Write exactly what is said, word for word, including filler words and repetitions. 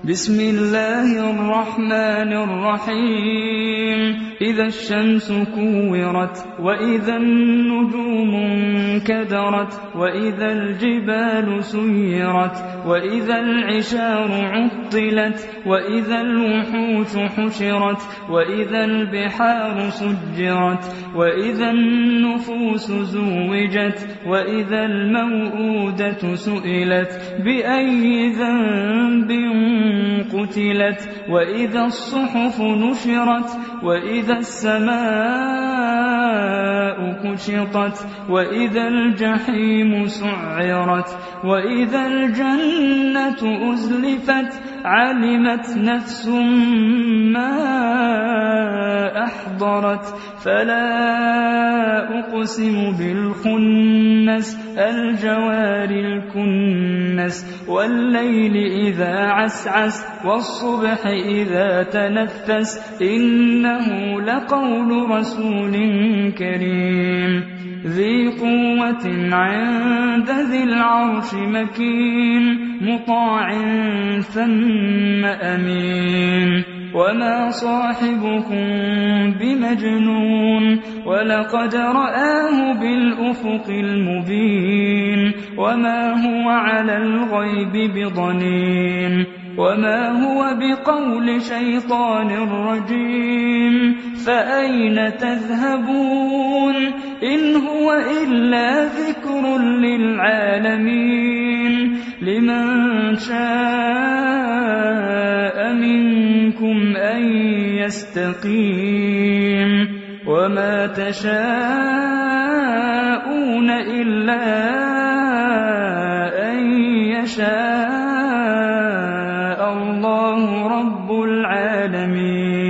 بسم الله الرحمن الرحيم إذا الشمس كورت وإذا النجوم انكدرت وإذا الجبال سيرت وإذا العشار عطلت وإذا الوحوش حشرت وإذا البحار سجرت وإذا النفوس زوجت وإذا الموءودة سئلت بأي ذنب قتلت وإذا الصحف نشرت وإذا السماء كشطت وإذا الجحيم سعرت وإذا الجنة أزلفت علمت نفس ما أحضرت فلا أقسم بالخنس الجوار الكنس والليل إذا عسعس والصبح إذا تنفس إنه لقول رسول كريم ذي قوة عند ذي العرش مكين مطاع ثم أمين وما صاحبكم بمجنون ولقد رآه بالأفق المبين وما هو على الغيب بضنين وما هو بقول شيطان رجيم فأين تذهبون إن هو إلا ذكر للعالمين لمن شاء منكم أن يستقيم وما تشاءون إلا أن يشاء الله رب العالمين.